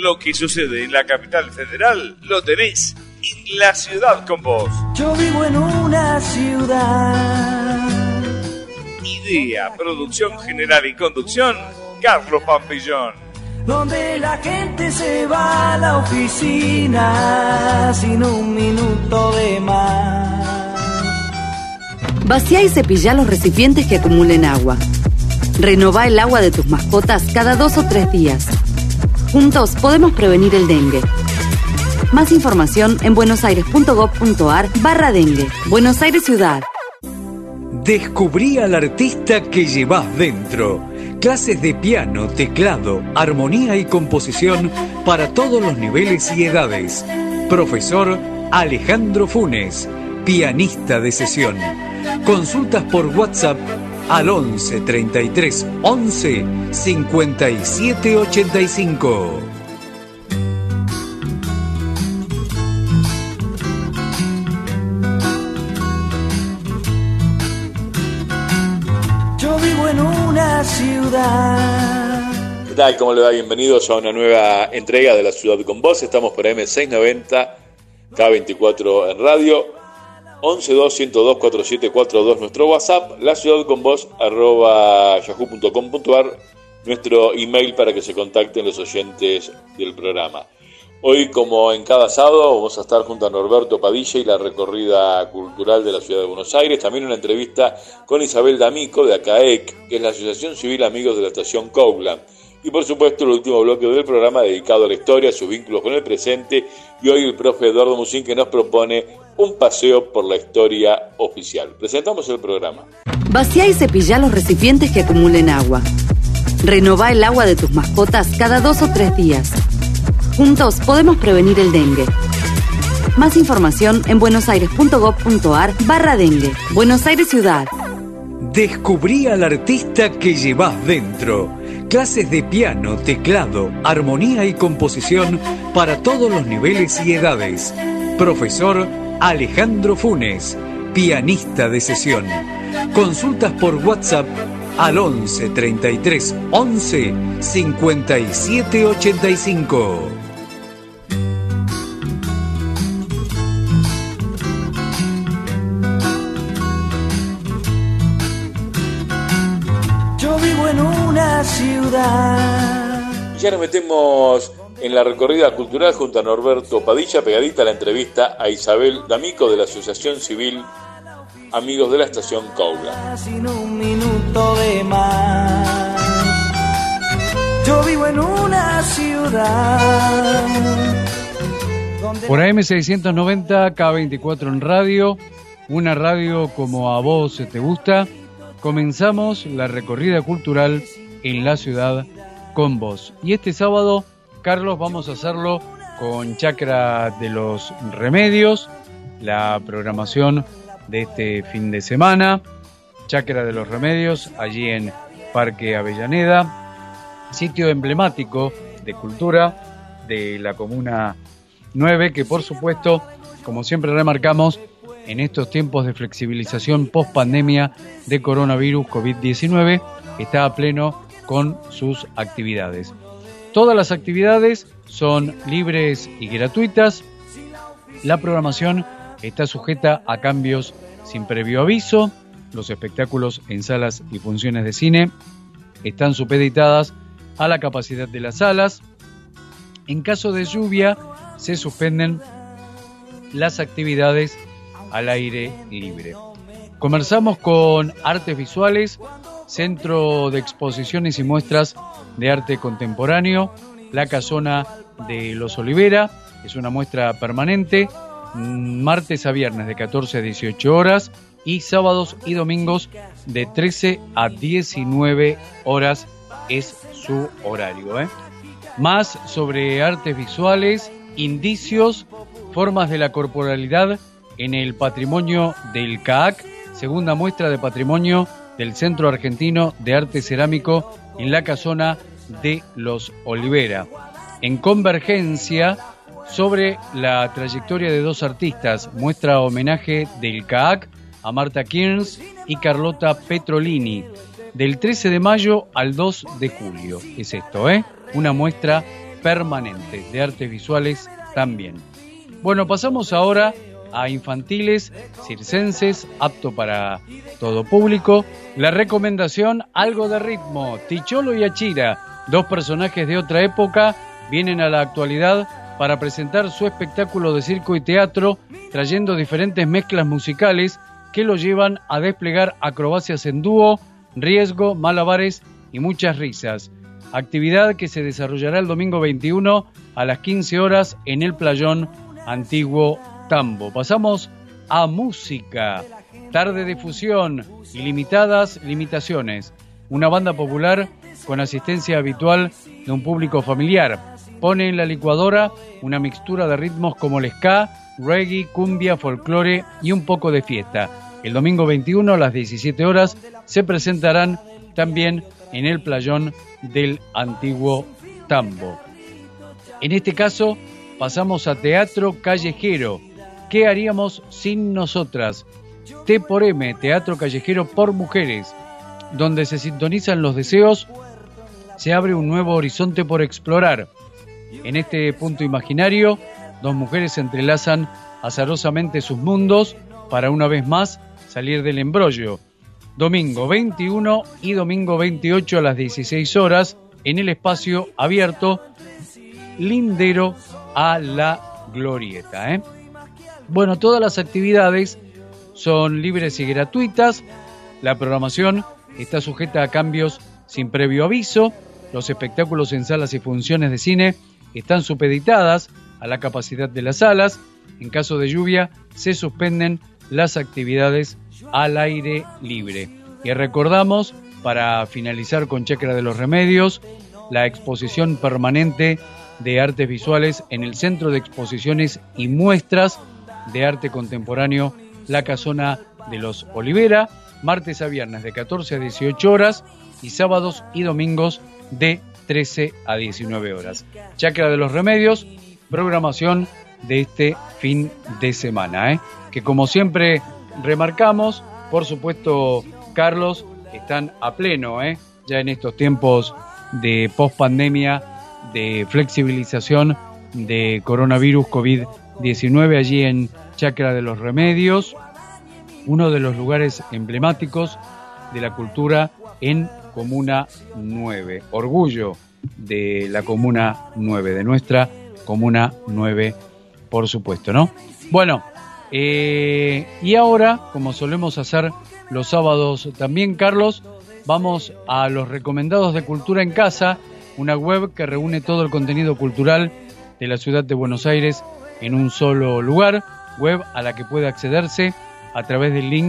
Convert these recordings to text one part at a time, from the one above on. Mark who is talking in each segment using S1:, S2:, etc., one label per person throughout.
S1: lo que sucede en la capital federal lo tenés en La Ciudad con Vos.
S2: Yo vivo en una ciudad.
S1: Idea, producción general y conducción, Carlos Pampillón.
S2: Donde la gente se va a la oficina sin un minuto de más.
S3: Vacía y cepillá los recipientes que acumulen agua. Renová el agua de tus mascotas cada 2 o 3 días. Juntos podemos prevenir el dengue. Más información en buenosaires.gov.ar/dengue. Buenos Aires Ciudad.
S4: Descubrí al artista que llevas dentro. Clases de piano, teclado, armonía y composición para todos los niveles y edades. Profesor Alejandro Funes, pianista de sesión. Consultas por WhatsApp al 11 33 11 57 85.
S2: Yo vivo en una ciudad.
S5: ¿Qué tal? ¿Cómo le va? Bienvenidos a una nueva entrega de La Ciudad con Vos. Estamos por AM690, K24 en radio, 112-102-4742 nuestro WhatsApp, laciudadconvos @yahoo.com.ar, nuestro email para que se contacten los oyentes del programa. Hoy, como en cada sábado, vamos a estar junto a Norberto Padilla y la recorrida cultural de la Ciudad de Buenos Aires. También una entrevista con Isabel D'Amico de ACAEC, que es la Asociación Civil Amigos de la Estación Copland. Y por supuesto el último bloque del programa dedicado a la historia, sus vínculos con el presente, y hoy el profe Eduardo Musín, que nos propone un paseo por la historia oficial. Presentamos el programa.
S3: Vacía y cepillá los recipientes que acumulen agua. Renová el agua de tus mascotas cada 2 o 3 días. Juntos podemos prevenir el dengue. Más información en buenosaires.gov.ar/dengue. Buenos Aires Ciudad.
S4: Descubrí al artista que llevas dentro. Clases de piano, teclado, armonía y composición para todos los niveles y edades. Profesor Alejandro Funes, pianista de sesión. Consultas por WhatsApp al 11 33 11 57 85.
S2: Yo vivo en una ciudad.
S5: Ya nos metemos en la recorrida cultural junto a Norberto Padilla, pegadita a la entrevista a Isabel D'Amico de la Asociación Civil Amigos de la Estación Copland.
S2: Sin un minuto de más. Yo vivo en una ciudad.
S6: Por AM690, K24 en radio, una radio como a vos te gusta. Comenzamos la recorrida cultural en la ciudad con vos. Y este sábado, Carlos, vamos a hacerlo con Chacra de los Remedios, la programación de este fin de semana. Chacra de los Remedios, allí en Parque Avellaneda, sitio emblemático de cultura de la Comuna 9, que por supuesto, como siempre remarcamos, en estos tiempos de flexibilización post-pandemia de coronavirus COVID-19, está a pleno con sus actividades. Todas las actividades son libres y gratuitas. La programación está sujeta a cambios sin previo aviso. Los espectáculos en salas y funciones de cine están supeditadas a la capacidad de las salas. En caso de lluvia, se suspenden las actividades al aire libre. Conversamos con Artes Visuales, Centro de Exposiciones y Muestras de Arte Contemporáneo, la Casona de los Olivera. Es una muestra permanente, martes a viernes de 14 a 18 horas y sábados y domingos de 13 a 19 horas es su horario. Más sobre artes visuales, indicios, formas de la corporalidad en el patrimonio del CAAC, segunda muestra de patrimonio del Centro Argentino de Arte Cerámico en la Casona de los Olivera. En Convergencia, sobre la trayectoria de dos artistas, muestra homenaje del CAAC a Marta Kearns y Carlota Petrolini, del 13 de mayo al 2 de julio. Es esto, una muestra permanente, de artes visuales también. Bueno, pasamos ahora a infantiles, circenses, apto para todo público. La recomendación, algo de ritmo. Ticholo y Achira, dos personajes de otra época, vienen a la actualidad para presentar su espectáculo de circo y teatro, trayendo diferentes mezclas musicales que lo llevan a desplegar acrobacias en dúo, riesgo, malabares y muchas risas. Actividad que se desarrollará el domingo 21 a las 15 horas en el Playón Antiguo Tambo. Pasamos a música. Tarde de fusión, ilimitadas limitaciones. Una banda popular con asistencia habitual de un público familiar. Pone en la licuadora una mixtura de ritmos como el ska, reggae, cumbia, folclore y un poco de fiesta. El domingo 21 a las 17 horas se presentarán también en el Playón del Antiguo Tambo. En este caso pasamos a teatro callejero. ¿Qué haríamos sin nosotras? T por M, teatro callejero por mujeres, donde se sintonizan los deseos, se abre un nuevo horizonte por explorar. En este punto imaginario, dos mujeres se entrelazan azarosamente sus mundos para una vez más salir del embrollo. Domingo 21 y domingo 28 a las 16 horas en el espacio abierto lindero a la Glorieta. Bueno, todas las actividades son libres y gratuitas. La programación está sujeta a cambios sin previo aviso. Los espectáculos en salas y funciones de cine están supeditadas a la capacidad de las salas. En caso de lluvia, se suspenden las actividades al aire libre. Y recordamos, para finalizar con Chacra de los Remedios, la exposición permanente de artes visuales en el Centro de Exposiciones y Muestras de Arte Contemporáneo La Casona de los Olivera, martes a viernes de 14 a 18 horas y sábados y domingos de 13 a 19 horas. Chacra de los Remedios, programación de este fin de semana, que como siempre remarcamos, por supuesto, Carlos, están a pleno, ya en estos tiempos de post-pandemia, de flexibilización de coronavirus COVID-19, allí en Chacra de los Remedios, uno de los lugares emblemáticos de la cultura en Comuna 9. Orgullo de la Comuna 9, de nuestra Comuna 9, por supuesto, ¿no? Bueno, y ahora, como solemos hacer los sábados también, Carlos, vamos a los recomendados de Cultura en Casa, una web que reúne todo el contenido cultural de la ciudad de Buenos Aires en un solo lugar, web a la que puede accederse a través del link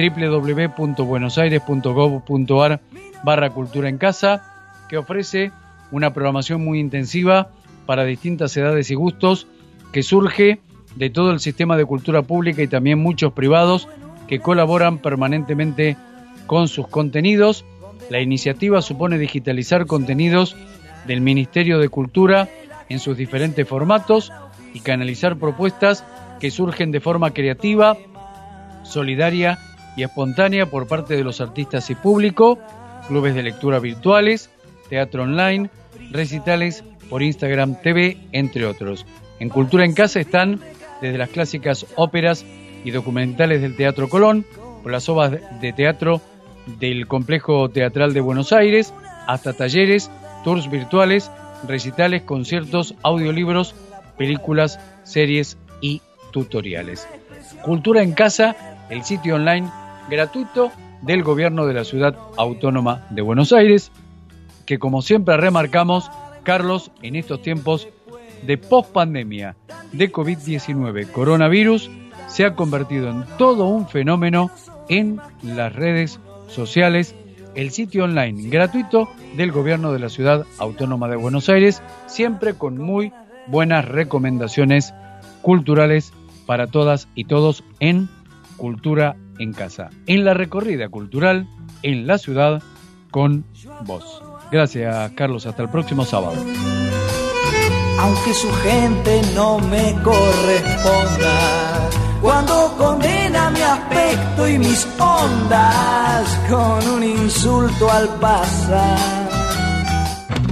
S6: www.buenosaires.gov.ar/Cultura en Casa, que ofrece una programación muy intensiva para distintas edades y gustos, que surge de todo el sistema de cultura pública y también muchos privados que colaboran permanentemente con sus contenidos. La iniciativa supone digitalizar contenidos del Ministerio de Cultura en sus diferentes formatos y canalizar propuestas que surgen de forma creativa, solidaria y espontánea por parte de los artistas y público, clubes de lectura virtuales, teatro online, recitales por Instagram TV, entre otros. En Cultura en Casa están desde las clásicas óperas y documentales del Teatro Colón, por las obras de teatro del Complejo Teatral de Buenos Aires, hasta talleres, tours virtuales, recitales, conciertos, audiolibros, películas, series y tutoriales. Cultura en Casa, el sitio online gratuito del Gobierno de la Ciudad Autónoma de Buenos Aires, que como siempre remarcamos, Carlos, en estos tiempos de post-pandemia de COVID-19, coronavirus, se ha convertido en todo un fenómeno en las redes sociales, el sitio online gratuito del Gobierno de la Ciudad Autónoma de Buenos Aires, siempre con muy buenas recomendaciones culturales para todas y todos en Cultura en Casa, en la recorrida cultural en la ciudad con vos. Gracias, Carlos, hasta el próximo sábado.
S2: Aunque su gente no me corresponda, cuando condena mi aspecto y mis ondas con un insulto al pasar.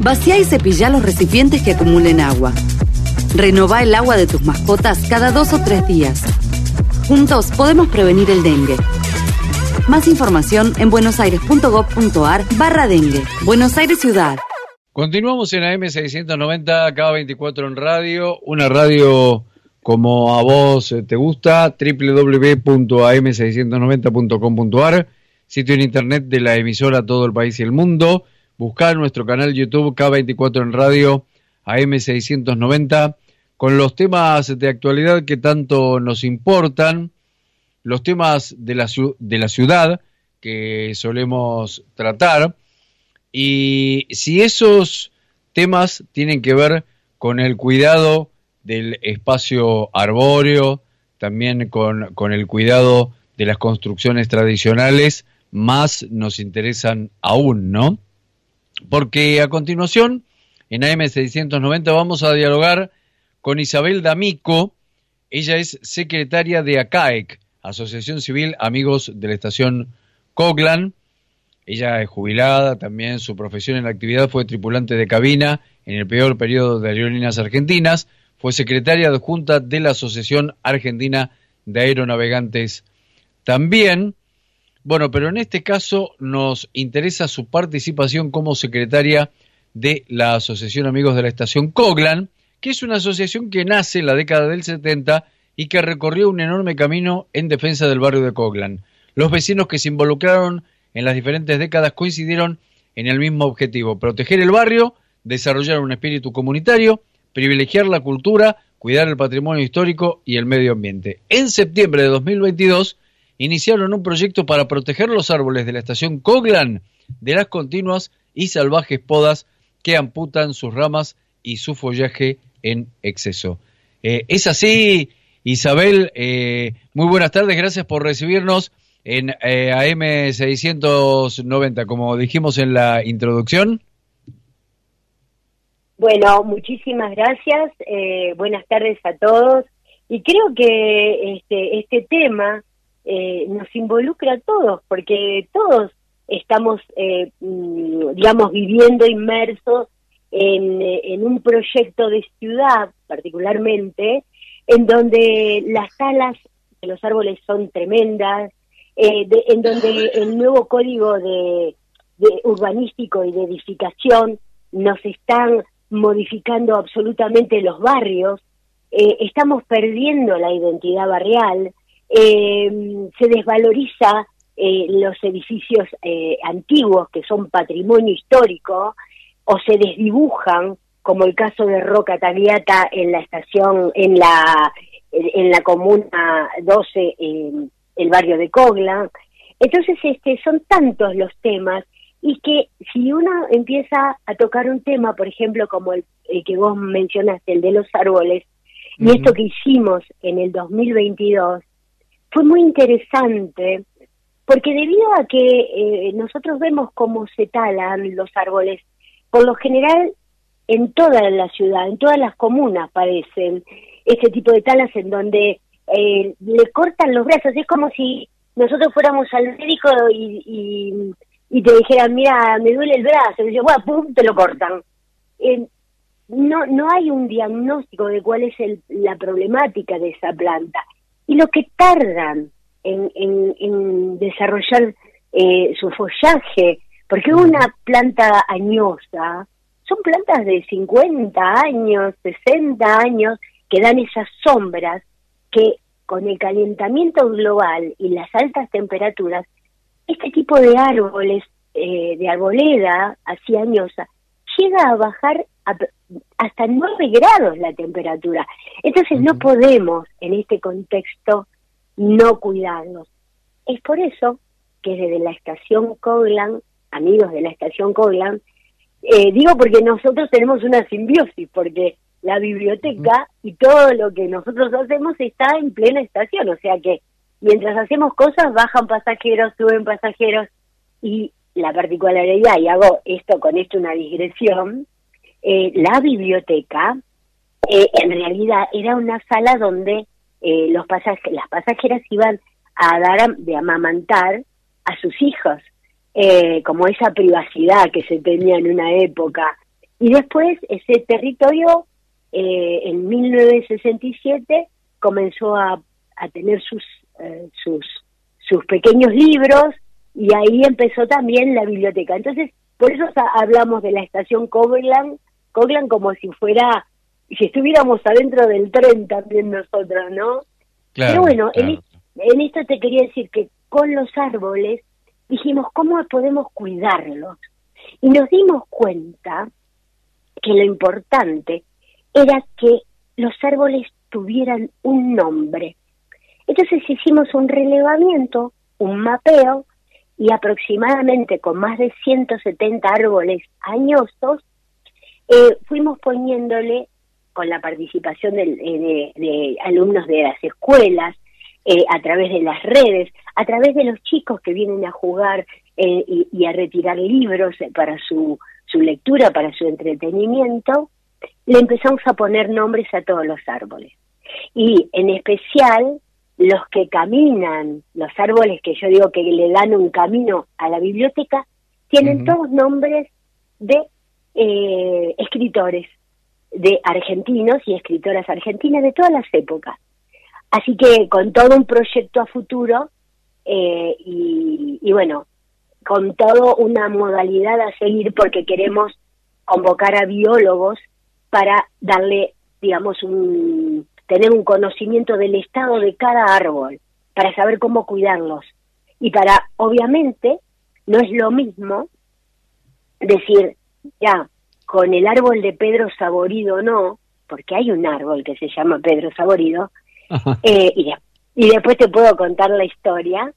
S3: Vacía y cepilla los recipientes que acumulen agua. Renová el agua de tus mascotas cada 2 o 3 días. Juntos podemos prevenir el dengue. Más información en buenosaires.gov.ar/dengue. Buenos Aires Ciudad.
S6: Continuamos en AM690, K24 en radio, una radio como a vos te gusta, www.am690.com.ar, sitio en internet de la emisora Todo el País y el Mundo. Buscá nuestro canal YouTube K24 en radio, AM690, con los temas de actualidad que tanto nos importan, los temas de la ciudad que solemos tratar. Y si esos temas tienen que ver con el cuidado del espacio arbóreo, también con el cuidado de las construcciones tradicionales, más nos interesan aún, ¿no? Porque a continuación, en AM690, vamos a dialogar con Isabel D'Amico. Ella es secretaria de ACAEC, Asociación Civil Amigos de la Estación Coglan. Ella es jubilada, también su profesión en la actividad fue tripulante de cabina en el peor periodo de Aerolíneas Argentinas, fue secretaria adjunta de la Asociación Argentina de Aeronavegantes también. Bueno, pero en este caso nos interesa su participación como secretaria de la Asociación Amigos de la Estación Coglan, que es una asociación que nace en la década del 70 y que recorrió un enorme camino en defensa del barrio de Coglan. Los vecinos que se involucraron en las diferentes décadas coincidieron en el mismo objetivo: proteger el barrio, desarrollar un espíritu comunitario, privilegiar la cultura, cuidar el patrimonio histórico y el medio ambiente. En septiembre de 2022 iniciaron un proyecto para proteger los árboles de la estación Coglan de las continuas y salvajes podas que amputan sus ramas y su follaje en exceso. Es así, Isabel. Muy buenas tardes, gracias por recibirnos en AM690, como dijimos en la introducción.
S7: Bueno, muchísimas gracias, buenas tardes a todos, y creo que este tema nos involucra a todos, porque todos estamos, digamos, viviendo inmersos en un proyecto de ciudad, particularmente, en donde las talas de los árboles son tremendas, en donde el nuevo código de urbanístico y de edificación nos están modificando absolutamente los barrios, estamos perdiendo la identidad barrial, se desvaloriza los edificios antiguos que son patrimonio histórico, o se desdibujan, como el caso de Roca Tagliata en la estación, en la comuna 12, el barrio de Coglan. Entonces son tantos los temas, y que si uno empieza a tocar un tema, por ejemplo, como el que vos mencionaste, el de los árboles, y esto que hicimos en el 2022, fue muy interesante, porque debido a que nosotros vemos cómo se talan los árboles, por lo general en toda la ciudad, en todas las comunas padecen este tipo de talas en donde le cortan los brazos. Es como si nosotros fuéramos al médico y te dijeran, mira, me duele el brazo, y yo, bueno, pum, te lo cortan. No hay un diagnóstico de cuál es la problemática de esa planta. Y lo que tardan en desarrollar su follaje, porque una planta añosa, son plantas de 50 años, 60 años, que dan esas sombras que con el calentamiento global y las altas temperaturas, este tipo de árboles, de arboleda así añosa, llega a bajar hasta 9 grados la temperatura. Entonces no podemos, en este contexto, no cuidarlos. Es por eso que desde la estación Coglan, amigos de la estación Coglan, digo porque nosotros tenemos una simbiosis, porque la biblioteca y todo lo que nosotros hacemos está en plena estación, o sea que mientras hacemos cosas bajan pasajeros, suben pasajeros, y la particularidad, y hago con esto una digresión, la biblioteca en realidad era una sala donde las pasajeras iban a dar de amamantar a sus hijos, como esa privacidad que se tenía en una época. Y después ese territorio, en 1967, comenzó a tener sus pequeños libros, y ahí empezó también la biblioteca. Entonces, por eso hablamos de la estación Coglan como si estuviéramos adentro del tren también nosotros, ¿no?
S6: Claro,
S7: pero bueno,
S6: claro.
S7: en esto te quería decir que con los árboles dijimos, ¿cómo podemos cuidarlos? Y nos dimos cuenta que lo importante era que los árboles tuvieran un nombre. Entonces hicimos un relevamiento, un mapeo, y aproximadamente con más de 170 árboles añosos, fuimos poniéndole, con la participación de alumnos de las escuelas, a través de las redes, a través de los chicos que vienen a jugar y a retirar libros para su lectura, para su entretenimiento, le empezamos a poner nombres a todos los árboles. Y en especial los que caminan, los árboles que yo digo que le dan un camino a la biblioteca, tienen todos nombres de escritores, de argentinos y escritoras argentinas de todas las épocas. Así que con todo un proyecto a futuro y bueno, con todo una modalidad a seguir, porque queremos convocar a biólogos para darle, digamos, tener un conocimiento del estado de cada árbol, para saber cómo cuidarlos. Y para, obviamente, no es lo mismo decir, ya, con el árbol de Pedro Saborido no, porque hay un árbol que se llama Pedro Saborido, y después te puedo contar la historia,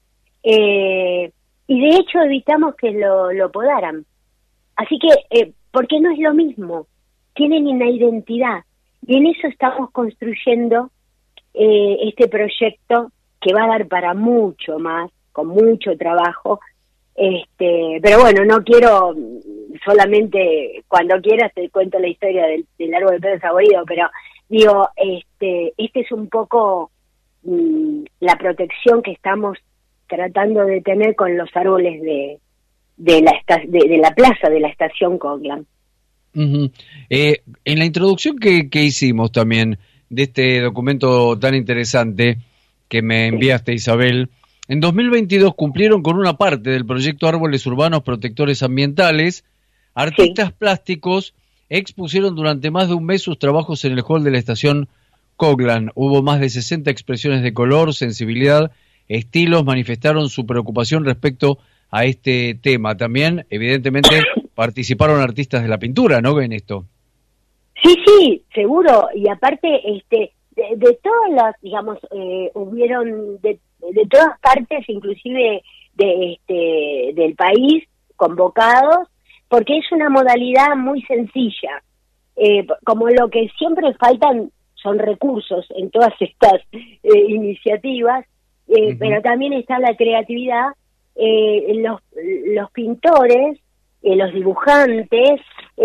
S7: y de hecho evitamos que lo podaran. Así que, porque no es lo mismo, tienen una identidad, y en eso estamos construyendo este proyecto que va a dar para mucho más, con mucho trabajo, pero bueno, no quiero solamente, cuando quieras te cuento la historia del árbol de Pedro Saborido, pero digo, este es un poco la protección que estamos tratando de tener con los árboles de la plaza de la estación Coglan.
S6: En la introducción que hicimos también de este documento tan interesante que me enviaste, Isabel, en 2022 cumplieron con una parte del proyecto Árboles Urbanos Protectores Ambientales. Artistas plásticos expusieron durante más de un mes sus trabajos en el hall de la estación Coglan. Hubo más de 60 expresiones de color, sensibilidad, estilos, manifestaron su preocupación respecto a este tema. También, evidentemente, participaron artistas de la pintura, ¿no?, en esto.
S7: Sí, seguro. Y aparte, de todas las, digamos, hubieron de todas partes, inclusive del país, convocados, porque es una modalidad muy sencilla. Como lo que siempre faltan son recursos en todas estas iniciativas, pero también está la creatividad, los pintores, los dibujantes,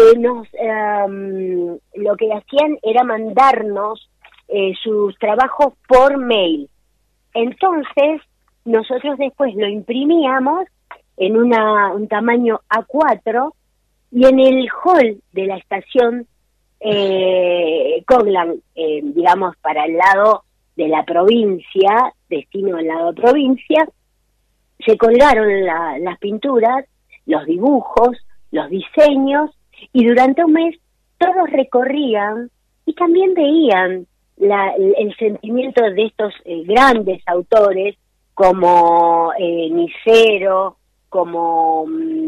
S7: lo que hacían era mandarnos sus trabajos por mail. Entonces, nosotros después lo imprimíamos en un tamaño A4, y en el hall de la estación Coglan, digamos, para el lado de la provincia, destino al lado provincia, se colgaron las pinturas, los dibujos, los diseños, y durante un mes todos recorrían y también veían el sentimiento de estos grandes autores como Nicero, como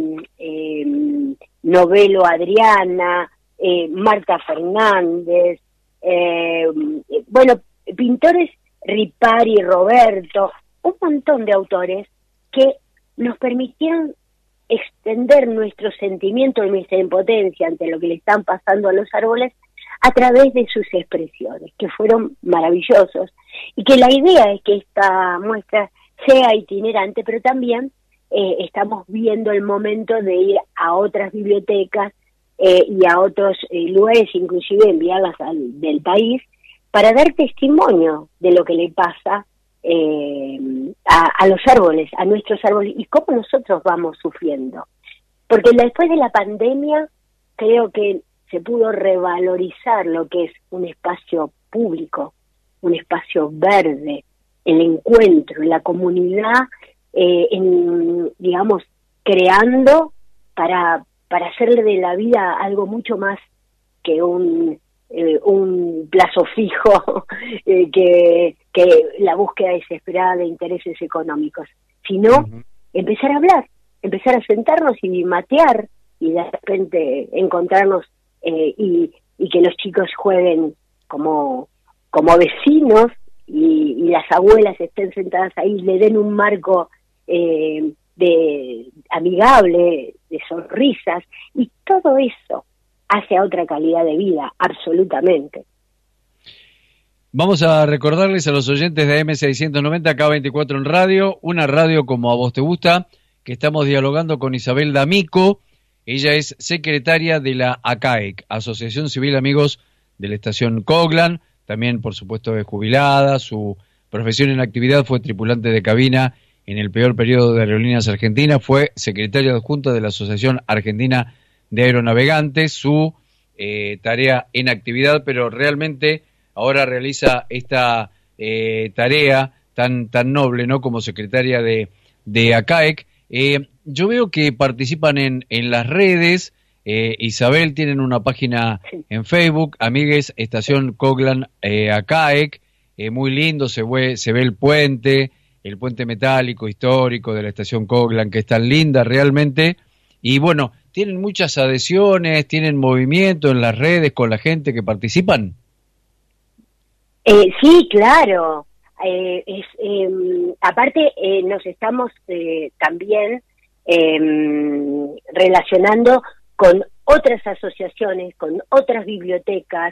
S7: Novelo Adriana, Marta Fernández, bueno, pintores Ripari, Roberto, un montón de autores que nos permitieron extender nuestro sentimiento y nuestra impotencia ante lo que le están pasando a los árboles a través de sus expresiones, que fueron maravillosos, y que la idea es que esta muestra sea itinerante, pero también estamos viendo el momento de ir a otras bibliotecas y a otros lugares, inclusive enviarlas del país, para dar testimonio de lo que le pasa a los árboles, a nuestros árboles, y cómo nosotros vamos sufriendo. Porque después de la pandemia, creo que se pudo revalorizar lo que es un espacio público, un espacio verde, el encuentro, la comunidad, digamos, creando para hacerle de la vida algo mucho más que un plazo fijo, que la búsqueda desesperada de intereses económicos, sino empezar a hablar, empezar a sentarnos y matear, y de repente encontrarnos y que los chicos jueguen como vecinos, y las abuelas estén sentadas ahí, le den un marco de amigable, de sonrisas, y todo eso hace a otra calidad de vida, absolutamente.
S6: Vamos a recordarles a los oyentes de AM690, K24 en radio, una radio como a vos te gusta, que estamos dialogando con Isabel D'Amico. Ella es secretaria de la ACAEC, Asociación Civil Amigos de la Estación Coglan. También, por supuesto, es jubilada. Su profesión en actividad fue tripulante de cabina en el peor periodo de Aerolíneas Argentinas. Fue secretaria adjunta de la Asociación Argentina de Aeronavegantes. Su tarea en actividad, pero realmente ahora realiza esta tarea tan noble, ¿no?, como secretaria de ACAEC. Yo veo que participan en las redes. Isabel, tienen una página en Facebook, Amigues Estación Coglan ACAEC, muy lindo, se ve el puente metálico histórico de la Estación Coglan, que es tan linda realmente, y bueno, tienen muchas adhesiones, tienen movimiento en las redes con la gente que participan.
S7: Sí, claro, aparte nos estamos también relacionando con otras asociaciones, con otras bibliotecas,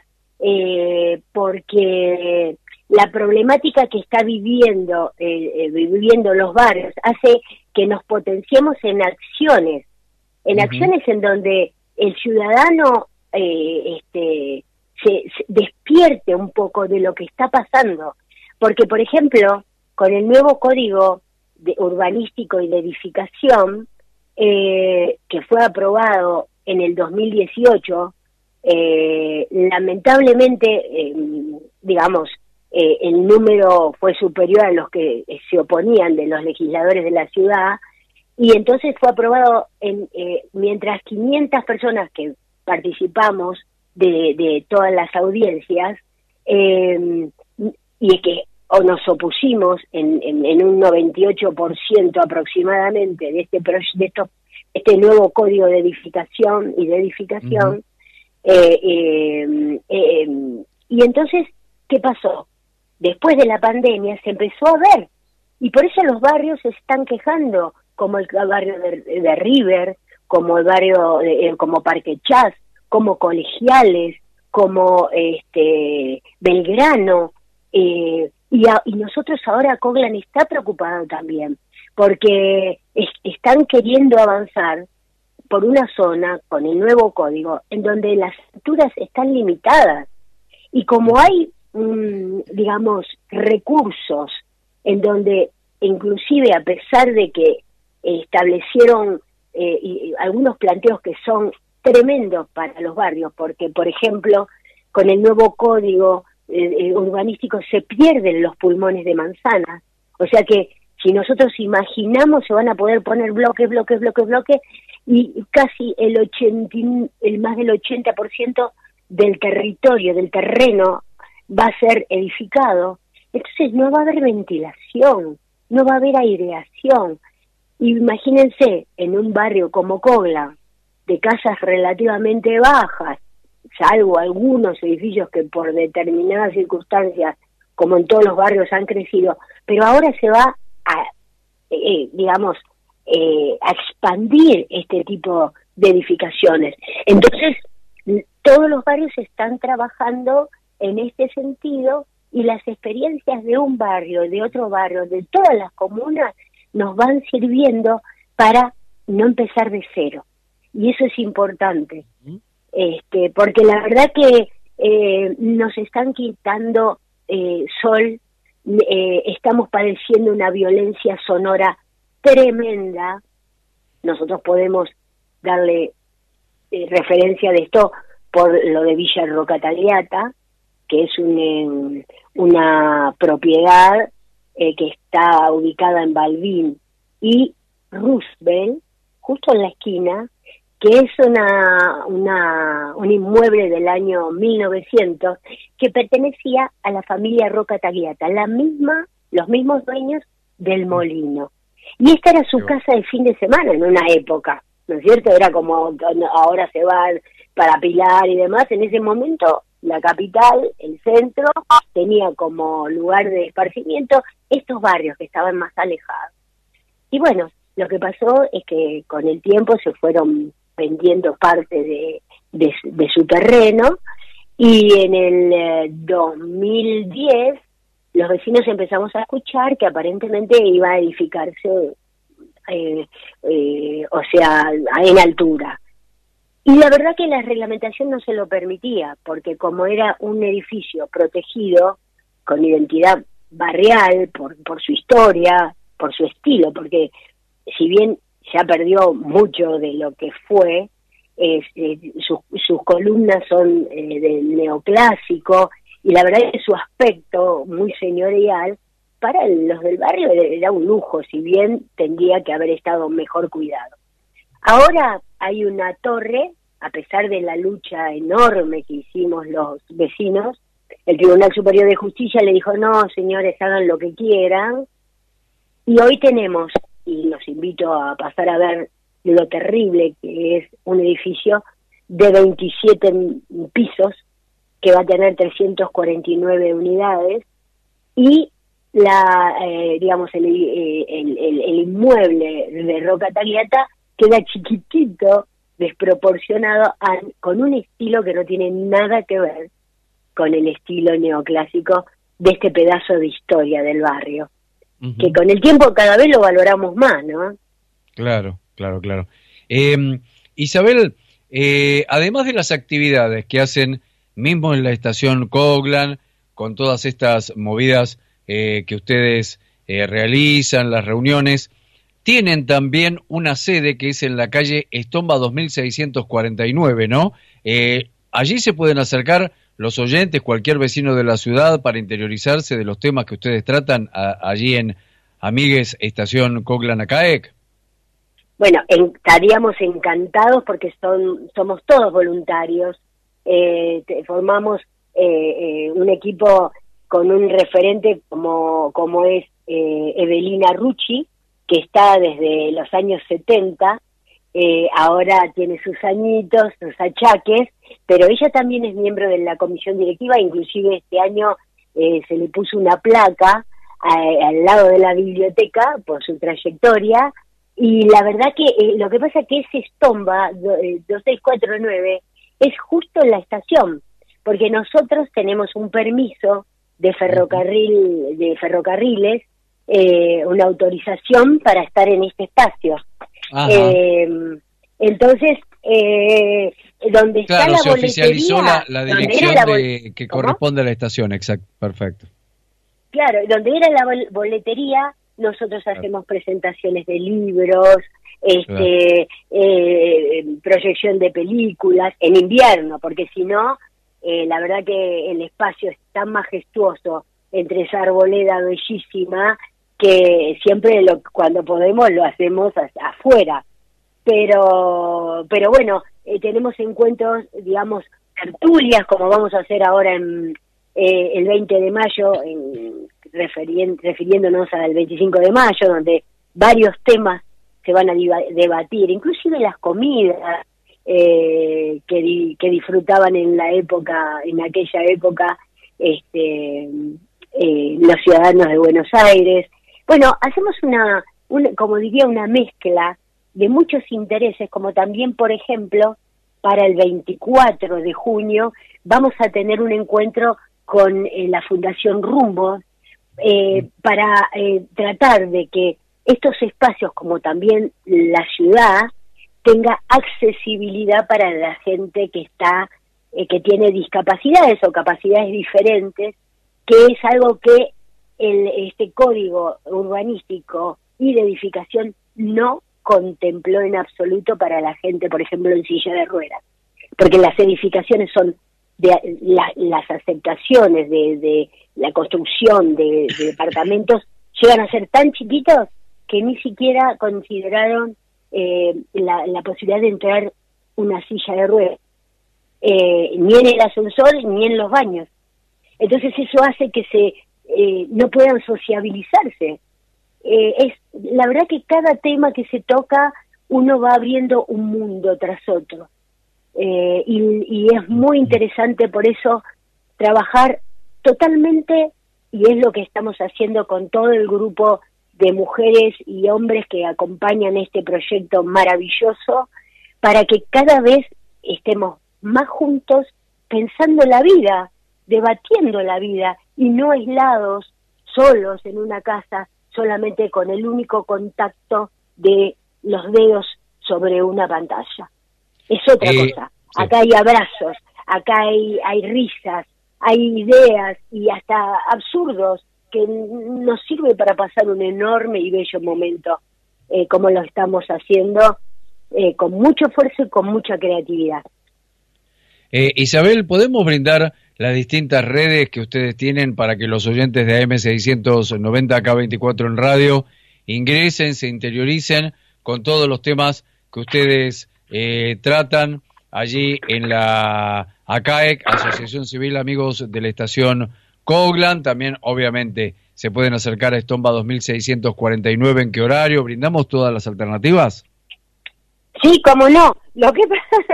S7: porque la problemática que está viviendo los barrios hace que nos potenciemos en acciones en donde el ciudadano se despierte un poco de lo que está pasando, porque por ejemplo con el nuevo código urbanístico y de edificación que fue aprobado en el 2018, lamentablemente, digamos, el número fue superior a los que se oponían de los legisladores de la ciudad, y entonces fue aprobado mientras 500 personas que participamos de todas las audiencias, y que nos opusimos en un 98% aproximadamente de este nuevo código de edificación y de edificación. Y entonces, ¿qué pasó? Después de la pandemia se empezó a ver, y por eso los barrios se están quejando, como el barrio de River, como el barrio como Parque Chas, como Colegiales, como Belgrano, y nosotros ahora, Coglan está preocupado también, porque están queriendo avanzar por una zona con el nuevo código en donde las alturas están limitadas, y como hay digamos recursos en donde inclusive, a pesar de que establecieron algunos planteos que son tremendos para los barrios, porque por ejemplo con el nuevo código urbanístico se pierden los pulmones de manzanas, o sea que si nosotros imaginamos se van a poder poner bloques, y casi el más del 80% del territorio, del terreno, va a ser edificado. Entonces no va a haber ventilación, no va a haber aireación. Imagínense, en un barrio como Coglan, de casas relativamente bajas, salvo algunos edificios que por determinadas circunstancias, como en todos los barrios, han crecido, pero ahora se va a expandir este tipo de edificaciones. Entonces, todos los barrios están trabajando en este sentido, y las experiencias de un barrio, de otro barrio, de todas las comunas, nos van sirviendo para no empezar de cero. Y eso es importante, porque la verdad que nos están quitando sol, estamos padeciendo una violencia sonora tremenda. Nosotros podemos darle referencia de esto por lo de Villa Roca Tagliata, que es una propiedad que está ubicada en Balbín y Roosevelt, justo en la esquina, que es un inmueble del año 1900 que pertenecía a la familia Roca Tagliata, los mismos dueños del molino. Y esta era su casa de fin de semana en una época, ¿no es cierto? Era como ahora se van para Pilar y demás. En ese momento la capital, el centro, tenía como lugar de esparcimiento estos barrios que estaban más alejados. Y bueno, lo que pasó es que con el tiempo se fueron vendiendo parte de su terreno, y en el 2010 los vecinos empezamos a escuchar que aparentemente iba a edificarse, o sea, en altura. Y la verdad que la reglamentación no se lo permitía, porque como era un edificio protegido, con identidad barrial, por su historia, por su estilo, porque si bien ya perdió mucho de lo que fue, sus columnas son del neoclásico, y la verdad es que su aspecto muy señorial, para los del barrio era un lujo, si bien tendría que haber estado mejor cuidado. Ahora hay una torre, a pesar de la lucha enorme que hicimos los vecinos, el Tribunal Superior de Justicia le dijo, no, señores, hagan lo que quieran, y hoy tenemos, y los invito a pasar a ver lo terrible que es un edificio de 27 pisos, que va a tener 349 unidades, y digamos el inmueble de Roca Tagliata queda chiquitito, desproporcionado, con un estilo que no tiene nada que ver con el estilo neoclásico de este pedazo de historia del barrio, que con el tiempo cada vez lo valoramos más, ¿no?
S6: Claro. Isabel, además de las actividades que hacen mismo en la estación Coglan, con todas estas movidas que ustedes realizan, las reuniones, tienen también una sede que es en la calle Estomba 2649, ¿no? Allí se pueden acercar los oyentes, cualquier vecino de la ciudad, para interiorizarse de los temas que ustedes tratan allí en Amigues Estación Coglan Acaec.
S7: Bueno, estaríamos encantados porque somos todos voluntarios. Formamos un equipo con un referente como es Evelina Rucci, que está desde los años 70, ahora tiene sus añitos, sus achaques, pero ella también es miembro de la comisión directiva, inclusive este año se le puso una placa al lado de la biblioteca por su trayectoria, y la verdad que lo que pasa es que ese Estomba 2649 es justo en la estación, porque nosotros tenemos un permiso de ferrocarriles, una autorización para estar en este espacio. Entonces, donde está la
S6: se
S7: boletería,
S6: oficializó la dirección que corresponde a la estación, exacto, perfecto.
S7: Claro, donde era la boletería, nosotros hacemos presentaciones de libros, proyección de películas en invierno, porque si no, la verdad que el espacio es tan majestuoso entre esa arboleda bellísima que siempre cuando podemos lo hacemos afuera. Pero bueno, tenemos encuentros, digamos, tertulias, como vamos a hacer ahora en el 20 de mayo, refiriéndonos al 25 de mayo, donde varios temas se van a debatir, inclusive las comidas que disfrutaban en aquella época los ciudadanos de Buenos Aires. Bueno, hacemos como diría, una mezcla de muchos intereses, como también, por ejemplo, para el 24 de junio vamos a tener un encuentro con la Fundación Rumbo, para tratar de que estos espacios, como también la ciudad, tenga accesibilidad para la gente que tiene discapacidades o capacidades diferentes, que es algo que este código urbanístico y de edificación no contempló en absoluto para la gente, por ejemplo, en silla de ruedas. porque las edificaciones son las aceptaciones de la construcción de departamentos llegan a ser tan chiquitos que ni siquiera consideraron la posibilidad de entrar una silla de ruedas, ni en el ascensor ni en los baños. Entonces eso hace que no puedan sociabilizarse. La verdad que cada tema que se toca uno va abriendo un mundo tras otro. Y es muy interesante por eso trabajar totalmente, y es lo que estamos haciendo con todo el grupo de mujeres y hombres que acompañan este proyecto maravilloso, para que cada vez estemos más juntos pensando la vida, debatiendo la vida, y no aislados, solos en una casa, solamente con el único contacto de los dedos sobre una pantalla. Es otra cosa. Sí. Acá hay abrazos, acá hay risas, hay ideas y hasta absurdos que nos sirve para pasar un enorme y bello momento, como lo estamos haciendo, con mucho esfuerzo y con mucha creatividad.
S6: Isabel, ¿podemos brindar las distintas redes que ustedes tienen para que los oyentes de AM690 K24 en radio ingresen, se interioricen con todos los temas que ustedes tratan allí en la ACAEC, Asociación Civil Amigos de la Estación Coglan? También, obviamente, se pueden acercar a Estomba 2649. ¿En qué horario? ¿Brindamos todas las alternativas?
S7: Sí, cómo no. Lo que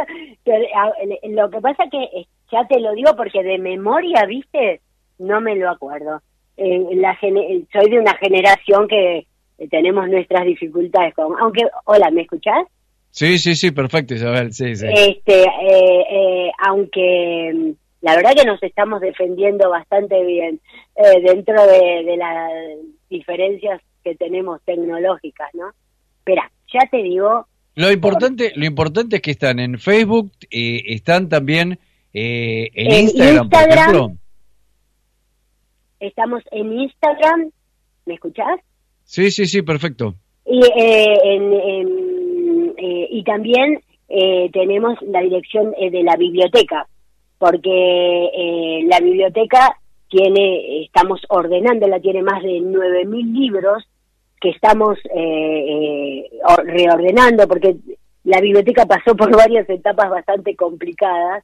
S7: pasa que, ya te lo digo porque de memoria, ¿viste? No me lo acuerdo. Soy de una generación que tenemos nuestras dificultades aunque, hola, ¿me escuchás?
S6: Sí, perfecto, Isabel, sí.
S7: Aunque la verdad que nos estamos defendiendo bastante bien dentro de las diferencias que tenemos tecnológicas, ¿no? Espera, ya te digo.
S6: Lo importante es que están en Facebook, están también en Instagram, por ejemplo.
S7: Estamos en Instagram, ¿me escuchás?
S6: Sí, perfecto.
S7: Y también tenemos la dirección de la biblioteca, porque la biblioteca estamos ordenándola, tiene más de 9.000 libros que estamos reordenando, porque la biblioteca pasó por varias etapas bastante complicadas,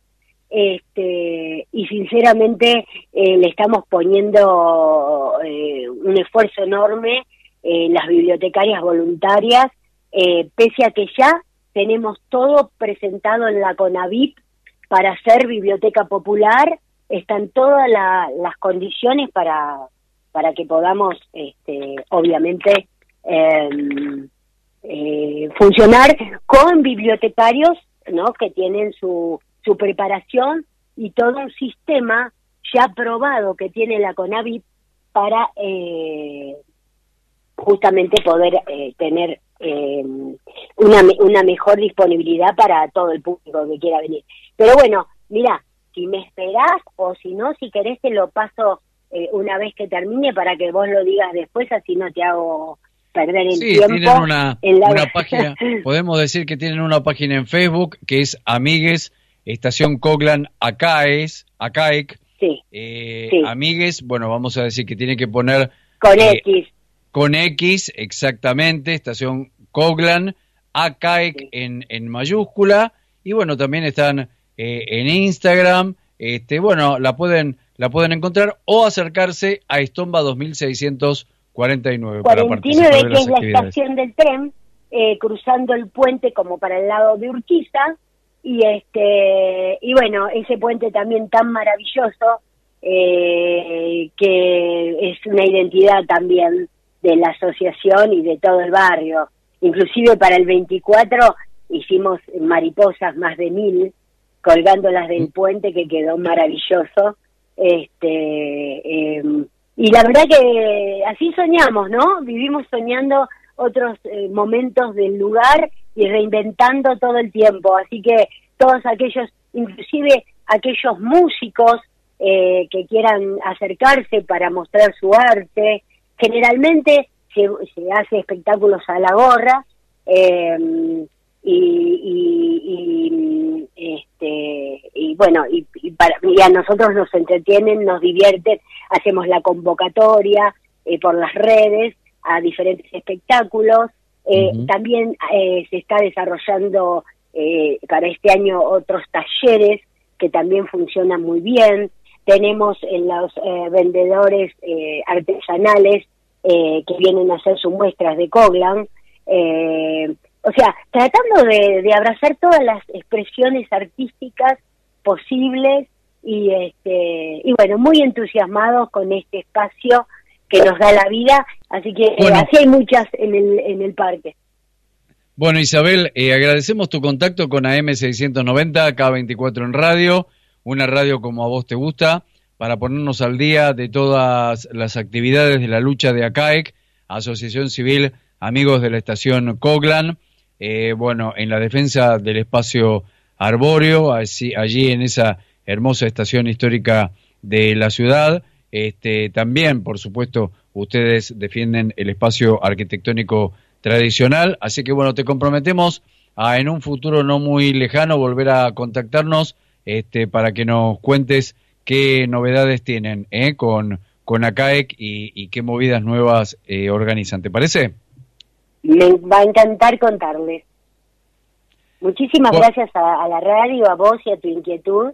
S7: y sinceramente le estamos poniendo un esfuerzo enorme, las bibliotecarias voluntarias, pese a que ya tenemos todo presentado en la CONAVIP para ser biblioteca popular, están todas las condiciones para que podamos, obviamente, funcionar con bibliotecarios, ¿no?, que tienen su preparación y todo un sistema ya probado que tiene la CONAVIP para justamente poder tener una mejor disponibilidad para todo el público que quiera venir. Pero bueno, mira, si me esperás o si no, si querés te lo paso una vez que termine para que vos lo digas después, así no te hago perder el tiempo. Sí,
S6: tienen una página, podemos decir que tienen una página en Facebook que es Amigues Estación Coglan ACAEC. Sí. Amigues, bueno, vamos a decir que tiene que poner
S7: con X.
S6: Con X, exactamente, Estación Coglan, ACAEC en mayúscula, y bueno, también están en Instagram, bueno, la pueden encontrar o acercarse a Estomba 2649 para participar de las
S7: que es la estación del tren, cruzando el puente como para el lado de Urquiza, y bueno, ese puente también tan maravilloso, que es una identidad también de la asociación y de todo el barrio. Inclusive para el 24 hicimos mariposas, más de 1.000, colgándolas del puente, que quedó maravilloso. Y la verdad que así soñamos, ¿no? Vivimos soñando otros momentos del lugar y reinventando todo el tiempo. Así que todos aquellos, inclusive aquellos músicos que quieran acercarse para mostrar su arte, generalmente se hace espectáculos a la gorra, bueno, y a nosotros nos entretienen, nos divierten, hacemos la convocatoria por las redes a diferentes espectáculos. También se está desarrollando para este año otros talleres que también funcionan muy bien. Tenemos en los vendedores artesanales que vienen a hacer sus muestras de Coglan, o sea, tratando de abrazar todas las expresiones artísticas posibles y bueno, muy entusiasmados con este espacio que nos da la vida, así que
S6: bueno,
S7: así hay muchas en el parque.
S6: Bueno, Isabel, agradecemos tu contacto con AM690, K24 en radio, una radio como a vos te gusta, para ponernos al día de todas las actividades de la lucha de ACAEC, Asociación Civil Amigos de la Estación Coglan, bueno, en la defensa del espacio arbóreo, allí en esa hermosa estación histórica de la ciudad. También, por supuesto, ustedes defienden el espacio arquitectónico tradicional, así que bueno, te comprometemos a en un futuro no muy lejano volver a contactarnos para que nos cuentes qué novedades tienen con ACAEC y qué movidas nuevas organizan. ¿Te parece?
S7: Me va a encantar contarles. Muchísimas gracias a la radio, a vos y a tu inquietud,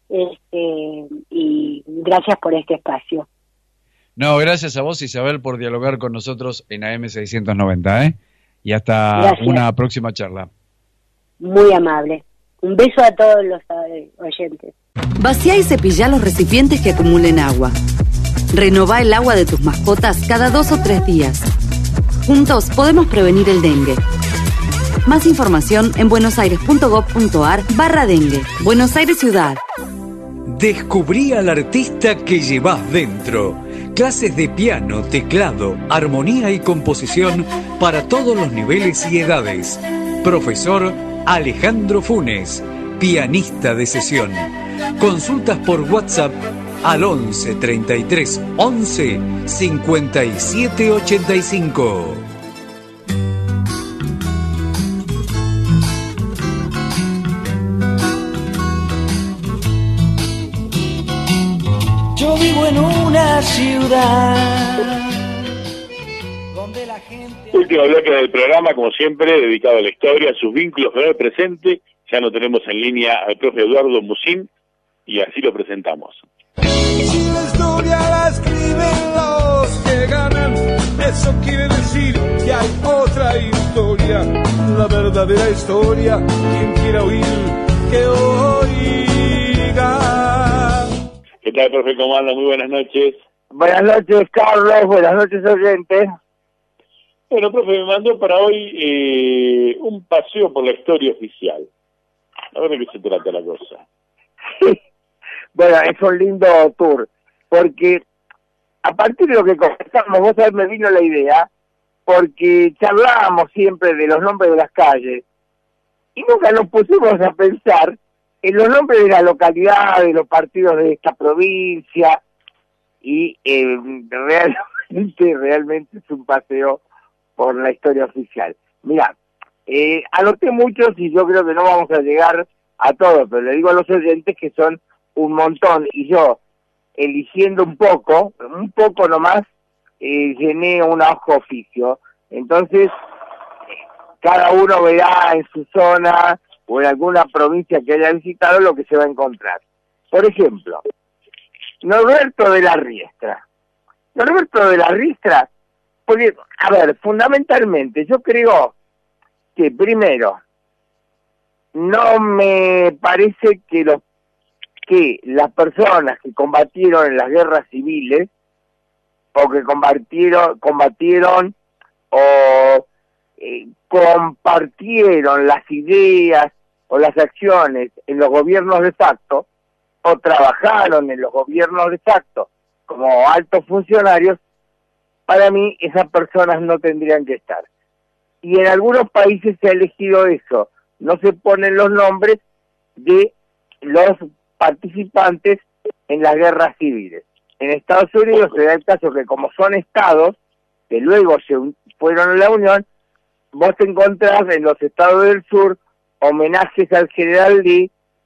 S7: y gracias por este espacio.
S6: No, gracias a vos, Isabel, por dialogar con nosotros en AM690, y hasta una próxima charla.
S7: Muy amable. Un beso a todos los oyentes.
S3: Vacía y cepilla los recipientes que acumulen agua. Renová el agua de tus mascotas cada 2 o 3 días. Juntos podemos prevenir el dengue. Más información en buenosaires.gov.ar/dengue. Buenos Aires Ciudad.
S4: Descubrí al artista que llevas dentro. Clases de piano, teclado, armonía y composición para todos los niveles y edades. Profesor Alejandro Funes, pianista de sesión. Consultas por WhatsApp al 11 33 11 57 85.
S2: Yo vivo en una ciudad donde la gente...
S5: Último bloque del programa, como siempre, dedicado a la historia, a sus vínculos con el presente. Ya no tenemos en línea al profe Eduardo Musín y así lo presentamos.
S8: Si la historia la escriben los que ganan, eso quiere decir que hay otra historia, la verdadera historia. Quien quiera oír, que oiga.
S5: ¿Qué tal, profe? ¿Cómo anda? Muy buenas noches.
S9: Buenas noches, Carlos. Buenas noches, oyentes.
S5: Bueno, profe, me mandó para hoy un paseo por la historia oficial. A ver de qué se trata la cosa.
S9: Bueno, es un lindo tour, porque a partir de lo que conversamos, vos sabés, me vino la idea, porque charlábamos siempre de los nombres de las calles, y nunca nos pusimos a pensar en los nombres de la localidad, de los partidos de esta provincia, y realmente es un paseo por la historia oficial. Mirá, anoté muchos y yo creo que no vamos a llegar a todos, pero le digo a los oyentes que son un montón, y yo, eligiendo un poco nomás, llené una hoja oficio. Entonces, cada uno verá en su zona o en alguna provincia que haya visitado lo que se va a encontrar. Por ejemplo, Norberto de la Riestra. Norberto de la Riestra, porque, a ver, fundamentalmente, yo creo que primero, no me parece que las personas que combatieron en las guerras civiles o que combatieron o compartieron las ideas o las acciones en los gobiernos de facto o trabajaron en los gobiernos de facto como altos funcionarios, para mí esas personas no tendrían que estar. Y en algunos países se ha elegido eso, no se ponen los nombres de los participantes en las guerras civiles. En Estados Unidos se da el caso que como son estados, que luego se fueron a la Unión, vos te encontrás en los estados del sur homenajes al general Lee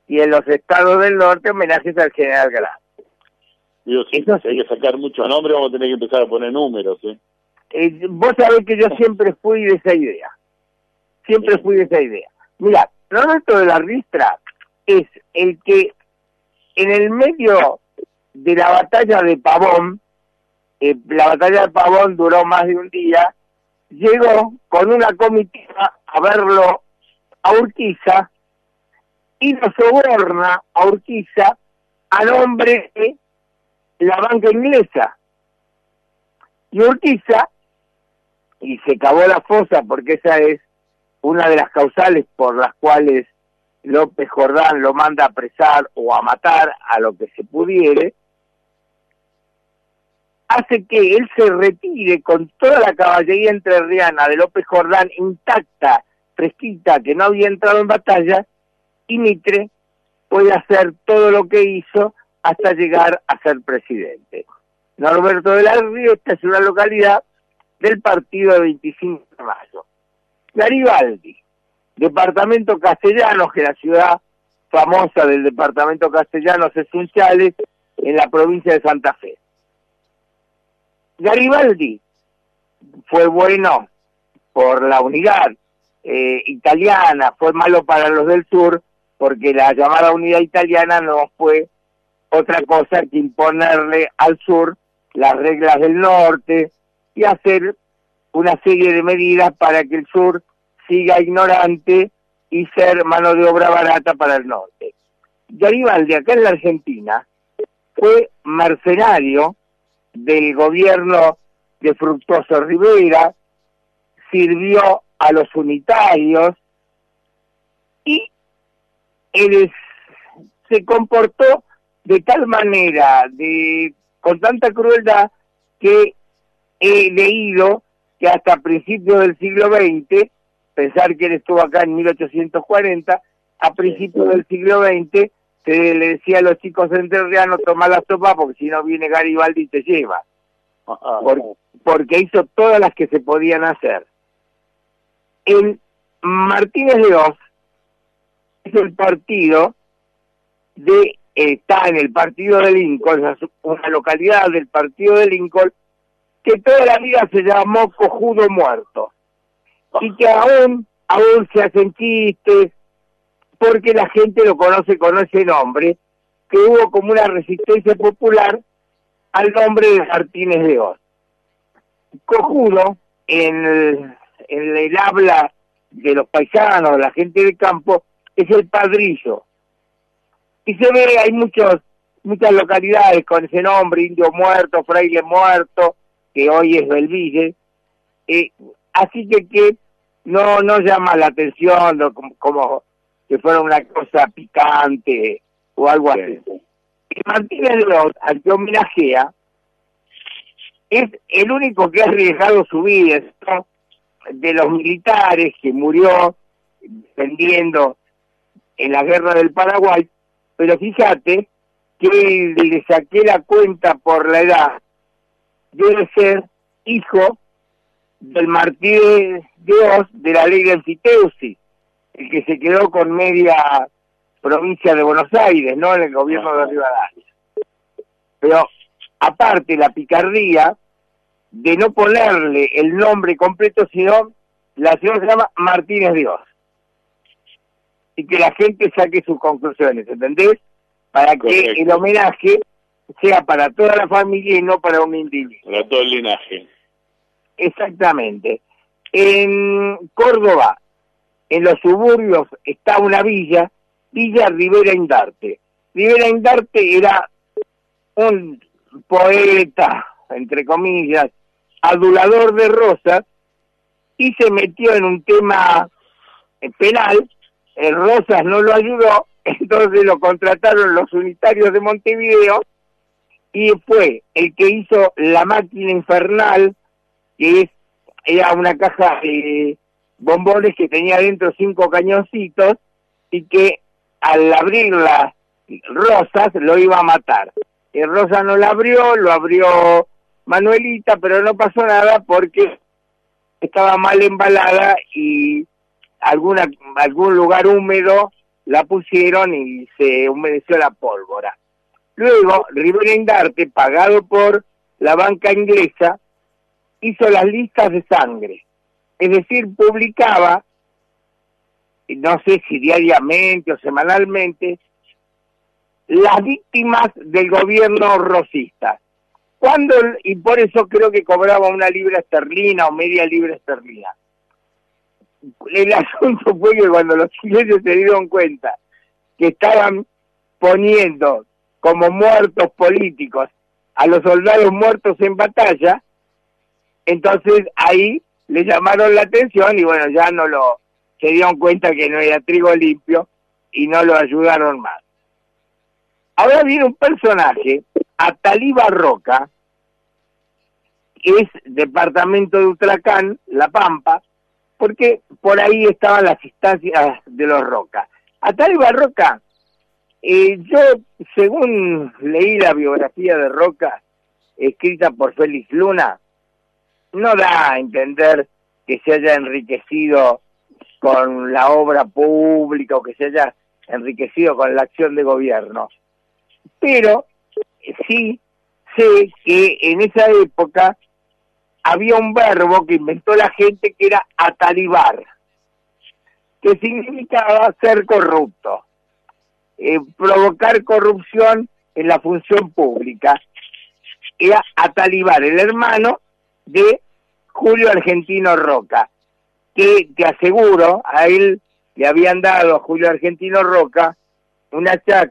S9: y en los estados del norte homenajes al general Grant.
S5: Dios, si hay que sacar muchos nombres, vamos a tener que empezar a poner números, ¿eh?
S9: Vos sabés que yo siempre fui de esa idea. Siempre fui de esa idea. Mira, Roberto de la Riestra es el que en el medio de la batalla de Pavón, la batalla de Pavón duró más de un día, llegó con una comitiva a verlo a Urquiza y lo soborna a Urquiza a nombre de la banca inglesa. Y Urquiza, y se cavó la fosa porque esa es una de las causales por las cuales López Jordán lo manda a apresar o a matar a lo que se pudiere, hace que él se retire con toda la caballería entrerriana de López Jordán intacta, fresquita, que no había entrado en batalla, y Mitre puede hacer todo lo que hizo hasta llegar a ser presidente. Norberto de la Riestra es una localidad del partido de 25 de mayo. Garibaldi, departamento Castellanos, que la ciudad famosa del departamento Castellanos es Sunchales, en la provincia de Santa Fe. Garibaldi fue bueno por la unidad italiana, fue malo para los del sur, porque la llamada unidad italiana no fue otra cosa que imponerle al sur las reglas del norte y hacer una serie de medidas para que el sur siga ignorante y ser mano de obra barata para el norte. Garibaldi, acá en la Argentina, fue mercenario del gobierno de Fructuoso Rivera, sirvió a los unitarios y él se comportó de tal manera, con tanta crueldad, que he leído que hasta principios del siglo XX, pensar que él estuvo acá en 1840, a principios del siglo XX se le decía a los chicos entrerrianos, toma la sopa porque si no viene Garibaldi y te lleva. Porque hizo todas las que se podían hacer. En Martínez de Oz es el partido está en el partido de Lincoln, una localidad del partido de Lincoln, que toda la vida se llamó Cojudo Muerto, y que aún se hacen chistes, porque la gente lo conoce con ese nombre, que hubo como una resistencia popular al nombre de Martínez de Oz. Cojudo, en el habla de los paisanos, de la gente del campo, es el padrillo. Y se ve, hay muchas localidades con ese nombre, Indio Muerto, Fraile Muerto, que hoy es Belville, así que no llama la atención como que fuera una cosa picante o algo así. Y Martínez de Oz, al que homenajea, es el único que ha arriesgado su vida, ¿no? De los militares que murió defendiendo en la guerra del Paraguay, pero fíjate que le saqué la cuenta por la edad, debe ser hijo del Martínez de Oz de la ley de Enfiteusi, el que se quedó con media provincia de Buenos Aires, ¿no? En el gobierno de Rivadavia. Pero aparte la picardía de no ponerle el nombre completo, sino la ciudad se llama Martínez de Oz. Y que la gente saque sus conclusiones, ¿entendés? Para que el homenaje sea para toda la familia y no para un individuo.
S5: Para todo el linaje.
S9: Exactamente. En Córdoba, en los suburbios, está una Villa Rivera Indarte. Rivera Indarte era un poeta, entre comillas, adulador de rosas, y se metió en un tema penal. Rosas no lo ayudó, entonces lo contrataron los unitarios de Montevideo, y fue el que hizo La Máquina Infernal, que era una caja de bombones que tenía dentro 5 cañoncitos, y que al abrirla Rosas lo iba a matar. Rosa no la abrió, lo abrió Manuelita, pero no pasó nada porque estaba mal embalada y algún lugar húmedo la pusieron y se humedeció la pólvora. Luego, Rivera Indarte, pagado por la banca inglesa, hizo las listas de sangre. Es decir, publicaba, no sé si diariamente o semanalmente, las víctimas del gobierno rosista. Y por eso creo que cobraba 1 libra esterlina o media libra esterlina. El asunto fue que cuando los chilenos se dieron cuenta que estaban poniendo como muertos políticos a los soldados muertos en batalla, entonces ahí le llamaron la atención y bueno, ya se dieron cuenta que no era trigo limpio y no lo ayudaron más. Ahora viene un personaje, Atalí Barroca, que es departamento de Utracán, La Pampa, porque por ahí estaban las instancias de los Roca. Atalí Barroca, yo según leí la biografía de Roca, escrita por Félix Luna, no da a entender que se haya enriquecido con la obra pública o que se haya enriquecido con la acción de gobierno. Pero sí sé que en esa época había un verbo que inventó la gente que era atalibar, que significaba ser corrupto, provocar corrupción en la función pública. Era Atalibar, el hermano de Julio Argentino Roca, que te aseguro, a él le habían dado a Julio Argentino Roca una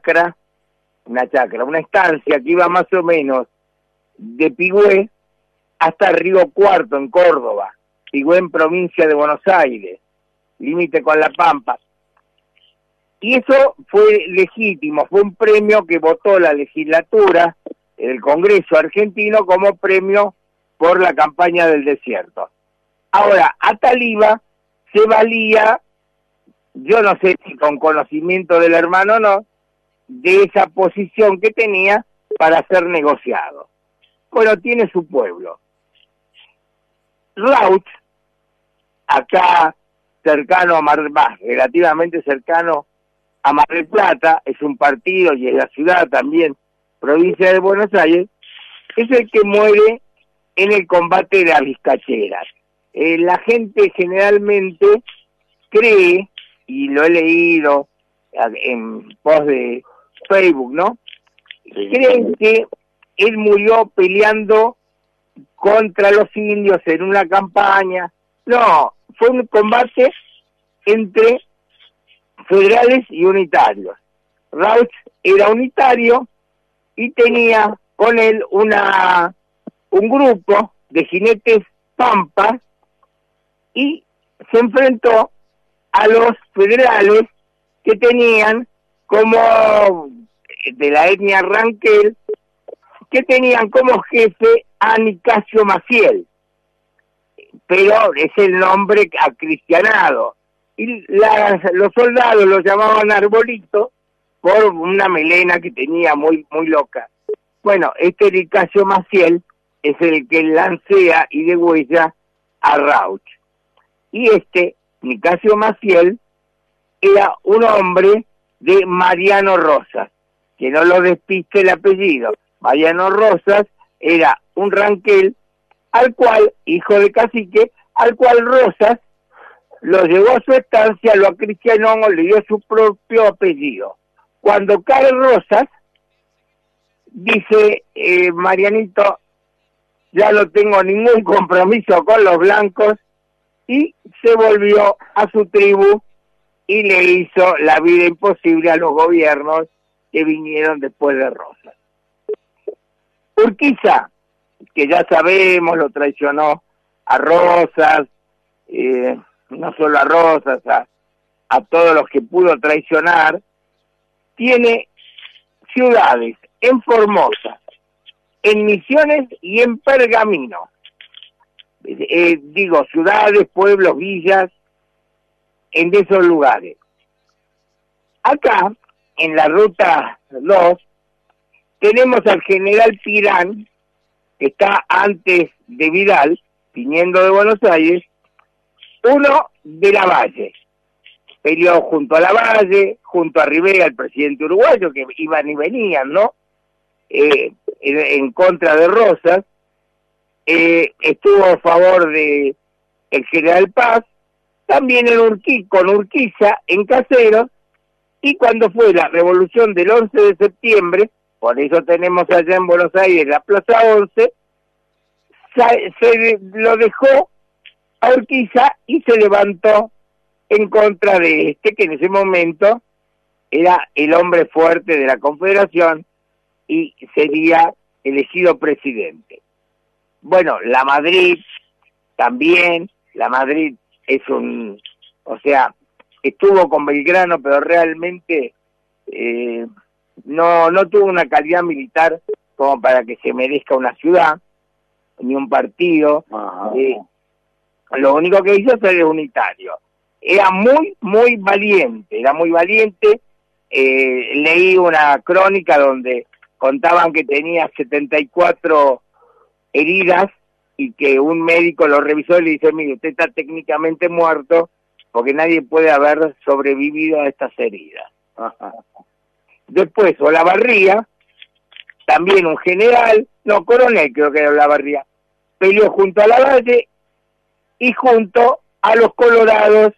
S9: estancia que iba más o menos de Pigüé hasta Río Cuarto en Córdoba, Pigüé en provincia de Buenos Aires, límite con La Pampa. Y eso fue legítimo, fue un premio que votó la legislatura, el Congreso argentino, como premio por la campaña del desierto. Ahora, Ataliba se valía, yo no sé si con conocimiento del hermano o no, de esa posición que tenía para ser negociado. Bueno, tiene su pueblo. Rauch, acá cercano a relativamente cercano a Mar del Plata, es un partido y es la ciudad también, provincia de Buenos Aires, es el que muere en el combate de las vizcacheras. La gente generalmente cree, y lo he leído en post de Facebook, ¿no? Sí. Creen que él murió peleando contra los indios en una campaña. No, fue un combate entre federales y unitarios. Rauch era unitario y tenía con él un grupo de jinetes pampas y se enfrentó a los federales que tenían como de la etnia Ranquel, que tenían como jefe a Nicasio Maciel, pero es el nombre acristianado, y los soldados lo llamaban Arbolito por una melena que tenía muy loca. Bueno, este Nicasio Maciel es el que lancea y degüella a Rauch, y Nicasio Maciel era un hombre de Mariano Rosas, que no lo despiste el apellido. Mariano Rosas era un ranquel al cual, hijo de cacique, al cual Rosas lo llevó a su estancia, lo acristianó, le dio su propio apellido. Cuando cae Rosas, dice Marianito, ya no tengo ningún compromiso con los blancos, y se volvió a su tribu y le hizo la vida imposible a los gobiernos que vinieron después de Rosas. Urquiza, que ya sabemos, lo traicionó a Rosas, no solo a Rosas, a todos los que pudo traicionar, tiene ciudades en Formosa, en Misiones y en Pergamino. Ciudades, pueblos, villas, en esos lugares. Acá, en la ruta 2, tenemos al general Pirán, que está antes de Vidal, viniendo de Buenos Aires, uno de Lavalle. peleó junto a Lavalle, junto a Rivera, el presidente uruguayo, que iban y venían, ¿no? En contra de Rosas. Estuvo a favor de el general Paz, también con Urquiza, en Caseros, y cuando fue la revolución del 11 de septiembre, por eso tenemos allá en Buenos Aires la Plaza 11, se lo dejó a Urquiza y se levantó en contra de que en ese momento era el hombre fuerte de la Confederación y sería elegido presidente. Bueno, la Madrid también, la Madrid estuvo con Belgrano, pero realmente no tuvo una calidad militar como para que se merezca una ciudad, ni un partido. Lo único que hizo fue el unitario. Era muy valiente, leí una crónica donde contaban que tenía 74 heridas y que un médico lo revisó y le dice, mire, usted está técnicamente muerto porque nadie puede haber sobrevivido a estas heridas. Después Olavarría, también un general, coronel creo que era Olavarría, peleó junto a Lavalle y junto a los colorados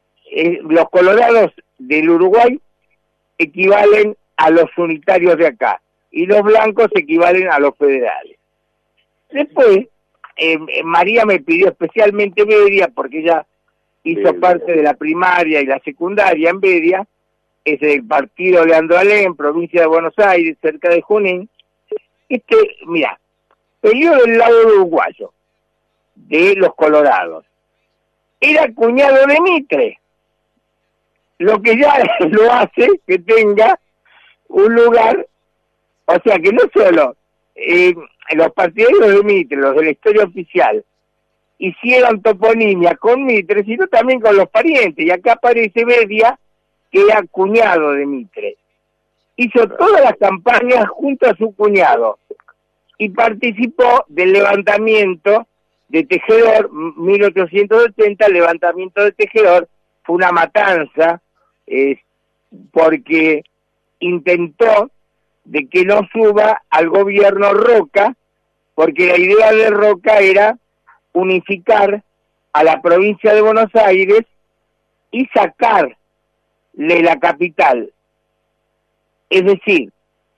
S9: del Uruguay equivalen a los unitarios de acá y los blancos equivalen a los federales. Después, María me pidió especialmente Bedia, porque ella hizo parte de la primaria y la secundaria en Bedia, es el partido Leandro Alem, provincia de Buenos Aires, cerca de Junín. Mira, peleó del lado uruguayo, de los colorados. Era cuñado de Mitre, lo que ya lo hace que tenga un lugar, o sea que no solo los partidarios de Mitre, los de la historia oficial, hicieron toponimia con Mitre, sino también con los parientes, y acá aparece Bedia, que era cuñado de Mitre. Hizo todas las campañas junto a su cuñado, y participó del levantamiento de Tejedor, 1880, el levantamiento de Tejedor, fue una matanza, porque intentó de que no suba al gobierno Roca, porque la idea de Roca era unificar a la provincia de Buenos Aires y sacarle la capital. Es decir,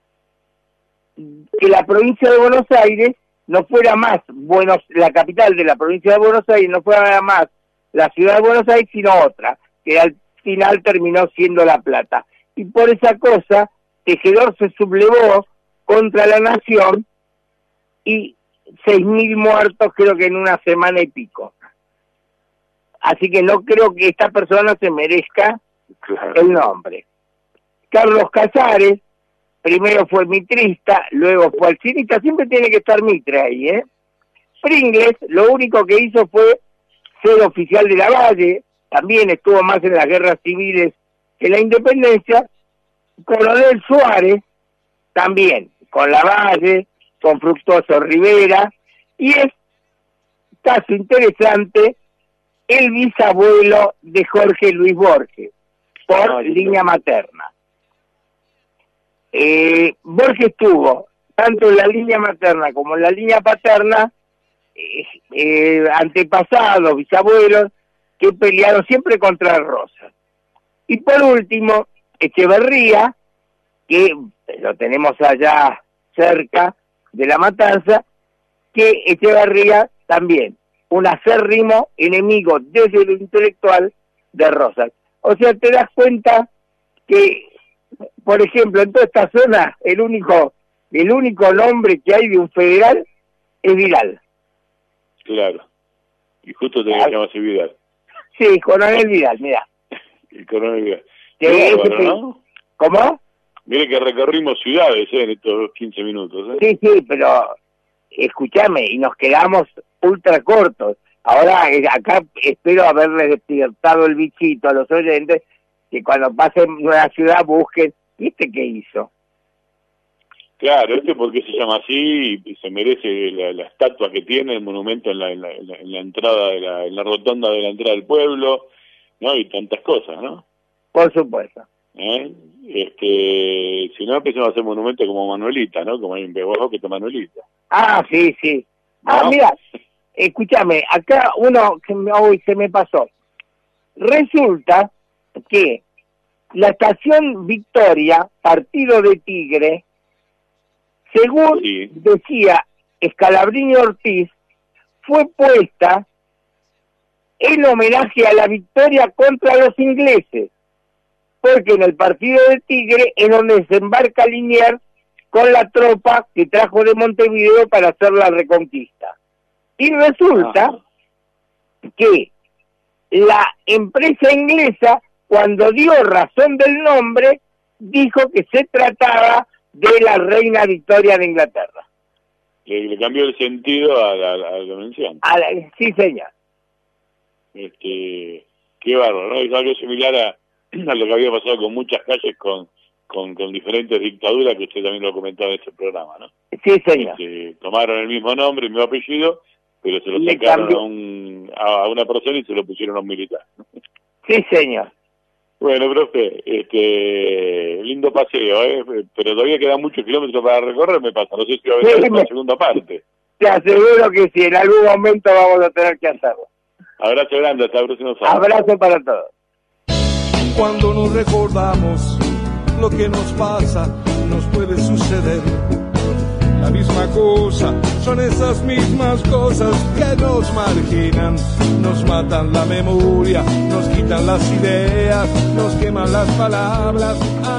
S9: que la provincia de Buenos Aires no fuera más la capital de la provincia de Buenos Aires no fuera más la ciudad de Buenos Aires, sino otra, que al final terminó siendo La Plata. Y por esa cosa, Tejedor se sublevó contra la nación y 6.000 muertos creo que en una semana y pico. Así que no creo que esta persona se merezca el nombre. Carlos Casares, primero fue mitrista, luego fue alcinista, siempre tiene que estar Mitre ahí, Pringles, lo único que hizo fue ser oficial de Lavalle, también estuvo más en las guerras civiles que la independencia. Coronel Suárez, también, con Lavalle, con Fructuoso Rivera, y es, caso interesante, el bisabuelo de Jorge Luis Borges, por línea materna. Borges estuvo, tanto en la línea materna como en la línea paterna, antepasados, bisabuelos, que pelearon siempre contra Rosas. Y por último, Echeverría, que lo tenemos allá cerca de La Matanza, que Echeverría también, un acérrimo enemigo desde lo intelectual de Rosas. O sea, te das cuenta que, por ejemplo, en toda esta zona, el único nombre que hay de un federal es Vidal.
S5: Claro. Y justo te llamas Vidal.
S9: Sí, Coronel Vidal, mira.
S5: El Coronel Vidal.
S9: ¿No? ¿Cómo?
S5: Mire que recorrimos ciudades en estos 15 minutos.
S9: Sí, pero escúchame, y nos quedamos ultra cortos. Ahora, acá espero haberles despiertado el bichito a los oyentes, que cuando pasen una ciudad busquen, ¿viste qué hizo?
S5: Claro, porque se llama así y se merece la estatua que tiene, el monumento en la entrada, en la rotonda de la entrada del pueblo, ¿no? Y tantas cosas, ¿no?
S9: Por supuesto.
S5: Si no, empezamos a hacer monumentos como Manuelita, ¿no? Como hay un Bebojo que está Manuelita.
S9: Ah, sí, sí.
S5: ¿No?
S9: Ah, mira, escúchame, acá uno que hoy se me pasó. Resulta que la estación Victoria, partido de Tigre, según decía Scalabrini Ortiz, fue puesta en homenaje a la victoria contra los ingleses, porque en el partido de Tigre es donde desembarca Liniers con la tropa que trajo de Montevideo para hacer la reconquista. Y resulta que la empresa inglesa, cuando dio razón del nombre, dijo que se trataba de la reina Victoria de Inglaterra.
S5: Le cambió el sentido a la mención.
S9: Sí, señor.
S5: Qué bárbaro, ¿no? Es algo similar a lo que había pasado con muchas calles con diferentes dictaduras, que usted también lo ha comentado en este programa, ¿no?
S9: Sí, señor.
S5: Tomaron el mismo nombre, el mismo apellido, pero se lo sacaron a una persona y se lo pusieron a un militar.
S9: Sí, señor.
S5: Bueno, profe, lindo paseo, pero todavía quedan muchos kilómetros para recorrer, me pasa. No sé si va a venir la segunda parte.
S9: Te aseguro que sí, en algún momento vamos a tener que hacerlo.
S5: Abrazo grande, hasta el próximo sábado.
S9: Abrazo para todos.
S8: Cuando nos recordamos lo que nos pasa, nos puede suceder la misma cosa. Son esas mismas cosas que nos marginan, nos matan la memoria, nos quitan las ideas, nos queman las palabras.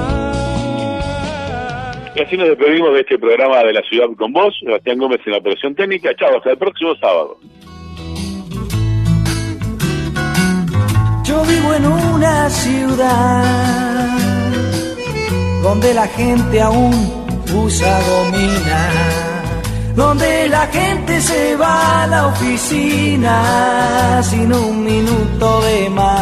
S5: Y así nos despedimos de este programa de La Ciudad con Vos. Sebastián Gómez en la operación técnica. Chao, hasta el próximo sábado.
S2: Yo vivo en una ciudad donde la gente aún usa gomina, donde la gente se va a la oficina sin un minuto de más.